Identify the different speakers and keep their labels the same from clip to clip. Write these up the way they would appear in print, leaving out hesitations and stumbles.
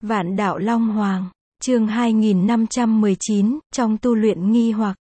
Speaker 1: Vạn Đạo Long Hoàng, chương 2519, trong tu luyện nghi hoặc.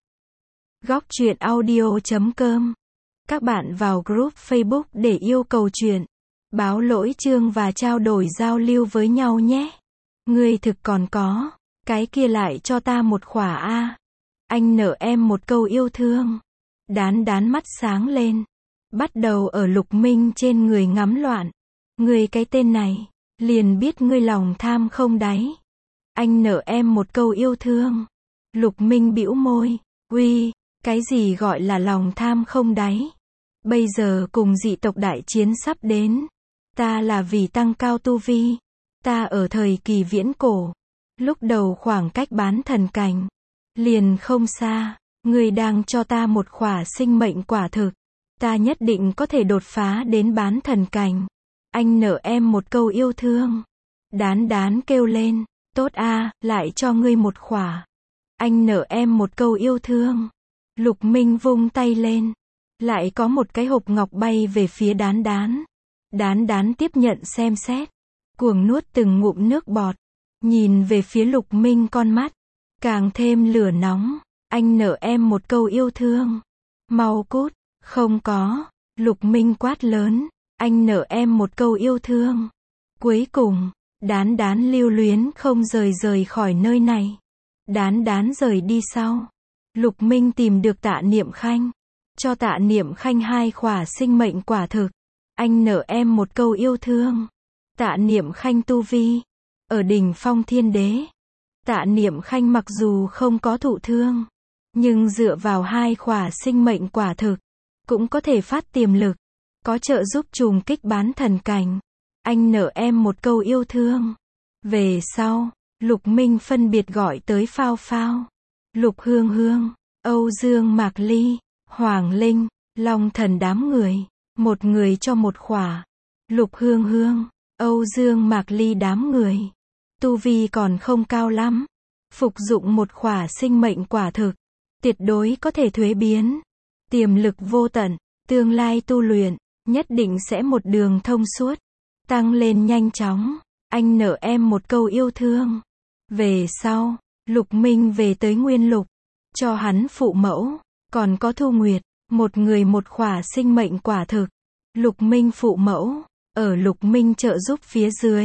Speaker 1: Góc truyện audio.com. Các bạn vào group Facebook để yêu cầu truyện, báo lỗi chương và trao đổi giao lưu với nhau nhé. Ngươi thực còn có, cái kia lại cho ta một khỏa a. Anh nợ em một câu yêu thương. Đán đán mắt sáng lên, bắt đầu ở Lục Minh trên người ngắm loạn. Ngươi cái tên này, liền biết ngươi lòng tham không đáy. Anh nợ em một câu yêu thương. Lục Minh bĩu môi, uy, cái gì gọi là lòng tham không đáy? Bây giờ cùng dị tộc đại chiến sắp đến. Ta là vì tăng cao tu vi. Ta ở thời kỳ viễn cổ. Lúc đầu khoảng cách bán thần cảnh. Liền không xa. Ngươi đang cho ta một khỏa sinh mệnh quả thực. Ta nhất định có thể đột phá đến bán thần cảnh. Anh nợ em một câu yêu thương. Đán đán kêu lên, tốt a, lại cho ngươi một khỏa. Anh nợ em một câu yêu thương. Lục Minh vung tay lên. Lại có một cái hộp ngọc bay về phía đán đán. Đán đán tiếp nhận xem xét. Cuồng nuốt từng ngụm nước bọt. Nhìn về phía Lục Minh con mắt. Càng thêm lửa nóng. Anh nợ em một câu yêu thương. Mau cút. Không có. Lục Minh quát lớn. Anh nợ em một câu yêu thương. Cuối cùng, đán đán lưu luyến không rời khỏi nơi này. Đán đán rời đi sau. Lục Minh tìm được Tạ Niệm Khanh. Cho Tạ Niệm Khanh 2 khỏa sinh mệnh quả thực. Anh nợ em một câu yêu thương. Tạ Niệm Khanh tu vi. Ở đỉnh phong thiên đế. Tạ Niệm Khanh mặc dù không có thụ thương. Nhưng dựa vào 2 khỏa sinh mệnh quả thực. Cũng có thể phát tiềm lực. Có trợ giúp trùng kích bán thần cảnh. Anh nợ em một câu yêu thương. Về sau, Lục Minh phân biệt gọi tới Phao Phao, Lục Hương Hương, Âu Dương Mạc Ly, Hoàng Linh, Long Thần đám người. Một người cho một khỏa. Lục Hương Hương, Âu Dương Mạc Ly đám người. Tu vi còn không cao lắm. Phục dụng một khỏa sinh mệnh quả thực. Tuyệt đối có thể thuế biến. Tiềm lực vô tận. Tương lai tu luyện. Nhất định sẽ một đường thông suốt. Tăng lên nhanh chóng. Anh nợ em một câu yêu thương. Về sau, Lục Minh về tới Nguyên Lục. Cho hắn phụ mẫu. Còn có Thu Nguyệt. Một người một khỏa sinh mệnh quả thực. Lục Minh phụ mẫu. Ở Lục Minh trợ giúp phía dưới.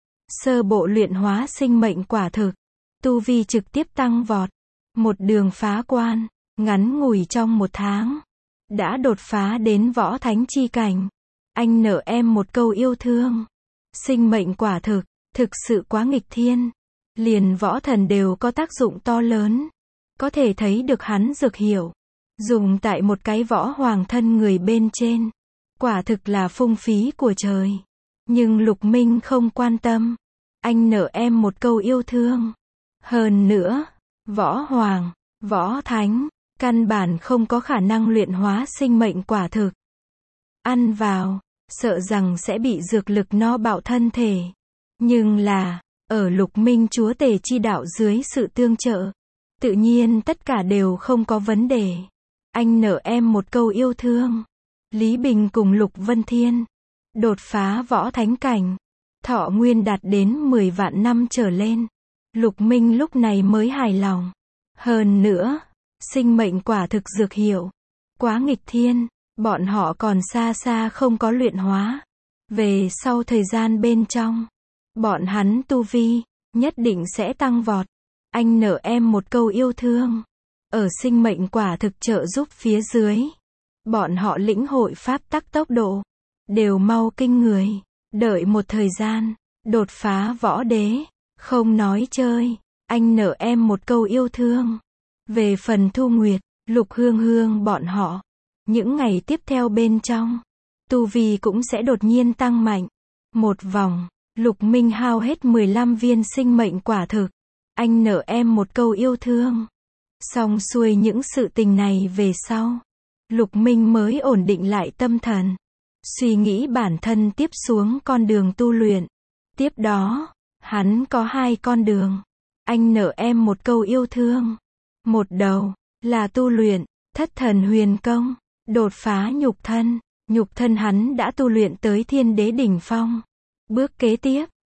Speaker 1: Sơ bộ luyện hóa sinh mệnh quả thực. Tu vi trực tiếp tăng vọt. Một đường phá quan. Ngắn ngủi trong 1 tháng. Đã đột phá đến võ thánh chi cảnh. Anh nợ em một câu yêu thương. Sinh mệnh quả thực, thực sự quá nghịch thiên. Liền võ thần đều có tác dụng to lớn. Có thể thấy được hắn dược hiệu. Dùng tại một cái võ hoàng thân người bên trên. Quả thực là phung phí của trời. Nhưng Lục Minh không quan tâm. Anh nợ em một câu yêu thương. Hơn nữa, võ hoàng, võ thánh. Căn bản không có khả năng luyện hóa sinh mệnh quả thực. Ăn vào, sợ rằng sẽ bị dược lực no bạo thân thể. Nhưng là, ở Lục Minh chúa tể chi đạo dưới sự tương trợ. Tự nhiên tất cả đều không có vấn đề. Anh nợ em một câu yêu thương. Lý Bình cùng Lục Vân Thiên. Đột phá võ thánh cảnh. Thọ nguyên đạt đến 10 vạn năm trở lên. Lục Minh lúc này mới hài lòng. Hơn nữa, sinh mệnh quả thực dược hiệu. Quá nghịch thiên, bọn họ còn xa xa không có luyện hóa. Về sau thời gian bên trong, bọn hắn tu vi, nhất định sẽ tăng vọt. Anh nợ em một câu yêu thương. Ở sinh mệnh quả thực trợ giúp phía dưới. Bọn họ lĩnh hội pháp tắc tốc độ. Đều mau kinh người. Đợi một thời gian, đột phá võ đế. Không nói chơi, anh nợ em một câu yêu thương. Về phần Thu Nguyệt, Lục Hương Hương bọn họ. Những ngày tiếp theo bên trong. Tu vi cũng sẽ đột nhiên tăng mạnh. Một vòng, Lục Minh hao hết 15 viên sinh mệnh quả thực. Anh nợ em một câu yêu thương. Xong xuôi những sự tình này về sau. Lục Minh mới ổn định lại tâm thần. Suy nghĩ bản thân tiếp xuống con đường tu luyện. Tiếp đó, hắn có 2 con đường. Anh nợ em một câu yêu thương. Một đầu, là tu luyện, Thất Thần Huyền Công. Đột phá nhục thân. Nhục thân hắn đã tu luyện tới thiên đế đỉnh phong. Bước kế tiếp,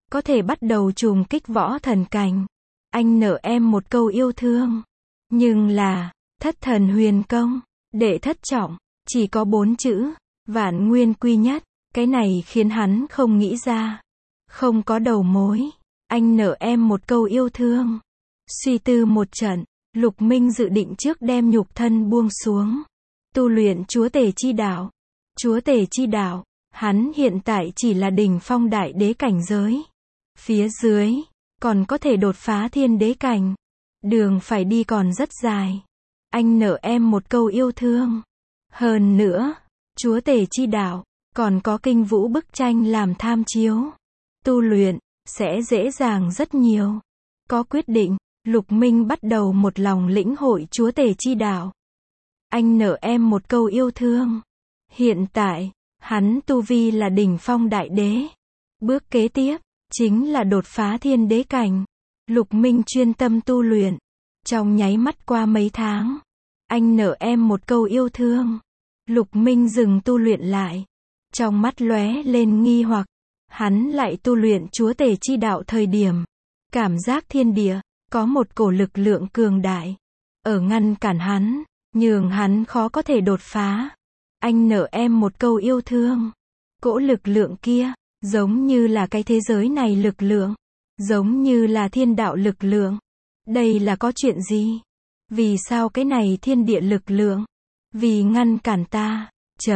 Speaker 1: có thể bắt đầu trùng kích võ thần cảnh. Anh nợ em một câu yêu thương. Nhưng là, thất thần huyền công, đệ thất trọng, chỉ có 4 chữ, vạn nguyên quy nhất, cái này khiến hắn không nghĩ ra. Không có đầu mối. Anh nợ em một câu yêu thương. Suy tư một trận, Lục Minh dự định trước đem nhục thân buông xuống. Tu luyện chúa tể chi đạo. Chúa tể chi đạo, hắn hiện tại chỉ là đỉnh phong đại đế cảnh giới. Phía dưới, còn có thể đột phá thiên đế cảnh. Đường phải đi còn rất dài. Anh nợ em một câu yêu thương. Hơn nữa, chúa tể chi đạo, còn có kinh vũ bức tranh làm tham chiếu. Tu luyện, sẽ dễ dàng rất nhiều. Có quyết định, Lục Minh bắt đầu một lòng lĩnh hội chúa tể chi đạo. Anh nợ em một câu yêu thương. Hiện tại, hắn tu vi là đỉnh phong đại đế. Bước kế tiếp, chính là đột phá thiên đế cảnh. Lục Minh chuyên tâm tu luyện. Trong nháy mắt qua mấy tháng, anh nợ em một câu yêu thương. Lục Minh dừng tu luyện lại. Trong mắt lóe lên nghi hoặc. Hắn lại tu luyện chúa tể chi đạo thời điểm. Cảm giác thiên địa, có một cổ lực lượng cường đại. Ở ngăn cản hắn, nhường hắn khó có thể đột phá. Anh nợ em một câu yêu thương. Cỗ lực lượng kia, giống như là cái thế giới này lực lượng. Giống như là thiên đạo lực lượng. Đây là có chuyện gì? Vì sao cái này thiên địa lực lượng? Vì ngăn cản ta.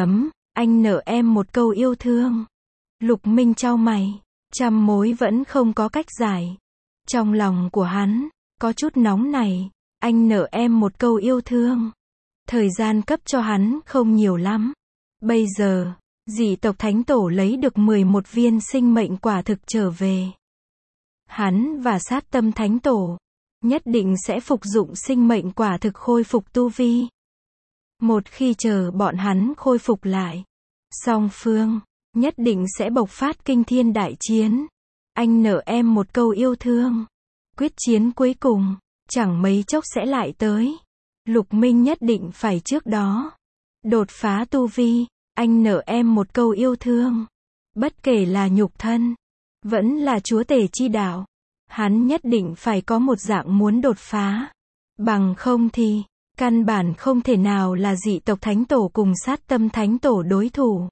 Speaker 1: Anh nợ em một câu yêu thương. Lục Minh chau mày. Trăm mối vẫn không có cách giải. Trong lòng của hắn, có chút nóng này. Anh nợ em một câu yêu thương. Thời gian cấp cho hắn không nhiều lắm. Bây giờ, dị tộc Thánh Tổ lấy được 11 viên sinh mệnh quả thực trở về. Hắn và Sát Tâm Thánh Tổ nhất định sẽ phục dụng sinh mệnh quả thực khôi phục tu vi. Một khi chờ bọn hắn khôi phục lại, song phương nhất định sẽ bộc phát kinh thiên đại chiến. Anh nợ em một câu yêu thương. Quyết chiến cuối cùng, chẳng mấy chốc sẽ lại tới. Lục Minh nhất định phải trước đó đột phá tu vi. Anh nợ em một câu yêu thương. Bất kể là nhục thân, vẫn là chúa tể chi đạo, hắn nhất định phải có một dạng muốn đột phá. Bằng không thì, căn bản không thể nào là dị tộc Thánh Tổ cùng Sát Tâm Thánh Tổ đối thủ.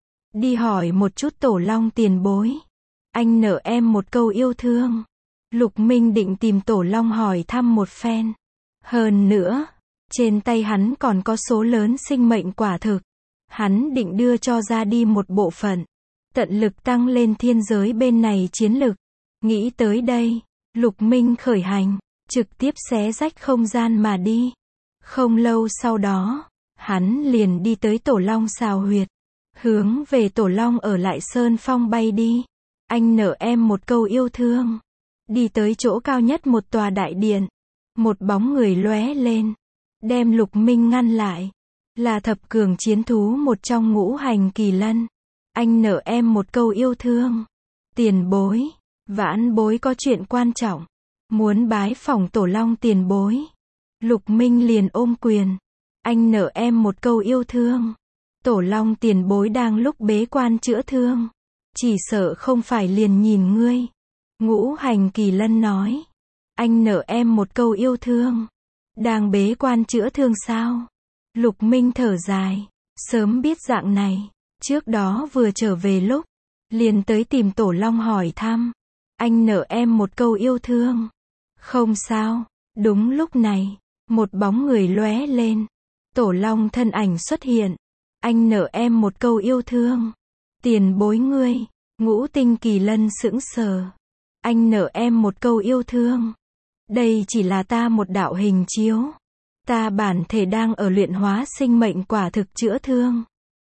Speaker 1: Đi hỏi một chút Tổ Long tiền bối. Anh nợ em một câu yêu thương. Lục Minh định tìm Tổ Long hỏi thăm một phen. Hơn nữa, trên tay hắn còn có số lớn sinh mệnh quả thực. Hắn định đưa cho ra đi một bộ phận. Tận lực tăng lên thiên giới bên này chiến lực. Nghĩ tới đây, Lục Minh khởi hành, trực tiếp xé rách không gian mà đi. Không lâu sau đó, hắn liền đi tới Tổ Long xào huyệt. Hướng về Tổ Long ở lại Sơn Phong bay đi. Anh nợ em một câu yêu thương. Đi tới chỗ cao nhất một tòa đại điện. Một bóng người lóe lên, đem Lục Minh ngăn lại. Là thập cường chiến thú một trong ngũ hành kỳ lân. Anh nợ em một câu yêu thương. Tiền bối, vãn bối có chuyện quan trọng. Muốn bái phỏng Tổ Long tiền bối. Lục Minh liền ôm quyền. Anh nợ em một câu yêu thương. Tổ Long tiền bối đang lúc bế quan chữa thương. Chỉ sợ không phải liền nhìn ngươi. Ngũ hành kỳ lân nói. Anh nợ em một câu yêu thương. Đang bế quan chữa thương sao? Lục Minh thở dài. Sớm biết dạng này. Trước đó vừa trở về lúc, liền tới tìm Tổ Long hỏi thăm. Anh nợ em một câu yêu thương. Không sao. Đúng lúc này, một bóng người lóe lên. Tổ Long thân ảnh xuất hiện. Anh nợ em một câu yêu thương. Tiền bối ngươi. Ngũ tinh kỳ lân sững sờ. Anh nợ em một câu yêu thương. Đây chỉ là ta một đạo hình chiếu. Ta bản thể đang ở luyện hóa sinh mệnh quả thực chữa thương.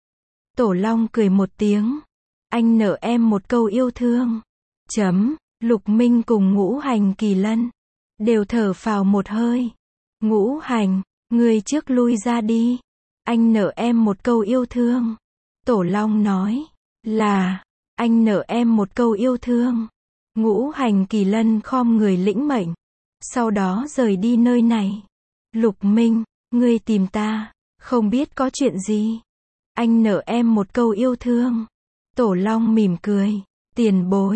Speaker 1: Tổ Long cười một tiếng. Anh nợ em một câu yêu thương. Lục Minh cùng ngũ hành kỳ lân đều thở phào một hơi. Ngũ hành, ngươi trước lui ra đi. Anh nợ em một câu yêu thương. Tổ Long nói. Là, anh nợ em một câu yêu thương. Ngũ hành kỳ lân khom người lĩnh mệnh. Sau đó rời đi nơi này. Lục Minh, ngươi tìm ta, không biết có chuyện gì. Anh nợ em một câu yêu thương. Tổ Long mỉm cười. Tiền bối,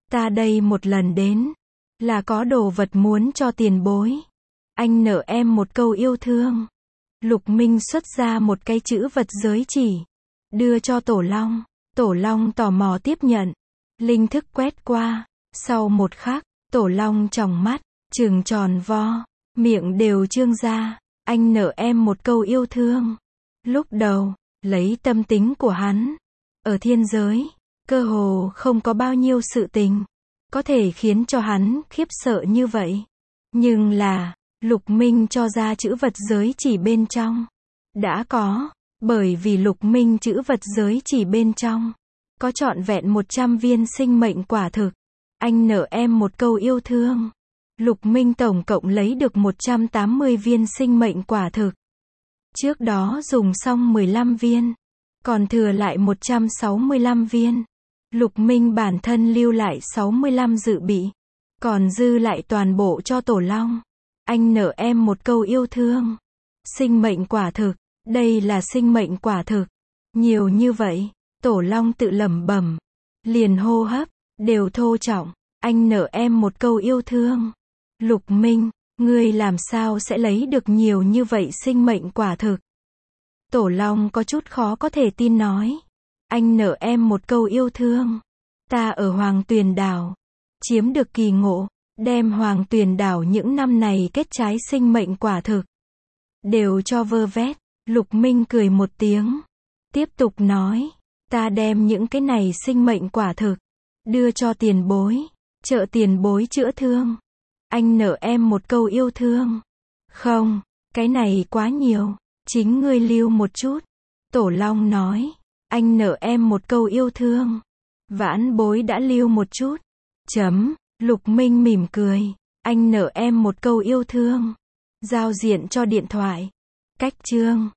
Speaker 1: Ta đây một lần đến, là có đồ vật muốn cho tiền bối. Anh nợ em một câu yêu thương. Lục Minh xuất ra một cái chữ vật giới chỉ, đưa cho Tổ Long. Tổ Long tò mò tiếp nhận, linh thức quét qua, sau một khắc, Tổ Long tròng mắt, trừng tròn vo, miệng đều trương ra. Anh nợ em một câu yêu thương. Lúc đầu, lấy tâm tính của hắn, ở thiên giới, cơ hồ không có bao nhiêu sự tình có thể khiến cho hắn khiếp sợ như vậy. Nhưng là, Lục Minh cho ra chữ vật giới chỉ bên trong, đã có, bởi vì Lục Minh chữ vật giới chỉ bên trong, có trọn vẹn 100 viên sinh mệnh quả thực. Anh nợ em một câu yêu thương. Lục Minh tổng cộng lấy được 180 viên sinh mệnh quả thực. Trước đó dùng xong 15 viên, còn thừa lại 165 viên. Lục Minh bản thân lưu lại 65 dự bị, còn dư lại toàn bộ cho Tổ Long. Anh nợ em một câu yêu thương. Sinh mệnh quả thực, đây là sinh mệnh quả thực. Nhiều như vậy, Tổ Long tự lẩm bẩm, liền hô hấp đều thô trọng. Anh nợ em một câu yêu thương. Lục Minh, ngươi làm sao sẽ lấy được nhiều như vậy sinh mệnh quả thực? Tổ Long có chút khó có thể tin nói. Anh nợ em một câu yêu thương. Ta ở Hoàng Tuyền Đảo, chiếm được kỳ ngộ, đem Hoàng Tuyền Đảo những năm này kết trái sinh mệnh quả thực, đều cho vơ vét. Lục Minh cười một tiếng, tiếp tục nói, ta đem những cái này sinh mệnh quả thực, đưa cho tiền bối, trợ tiền bối chữa thương. Anh nợ em một câu yêu thương. Không, cái này quá nhiều, chính ngươi lưu một chút. Tổ Long nói, anh nợ em một câu yêu thương. Vãn bối đã lưu một chút. Lục Minh mỉm cười, anh nợ em một câu yêu thương. Giao diện cho điện thoại. Cách chương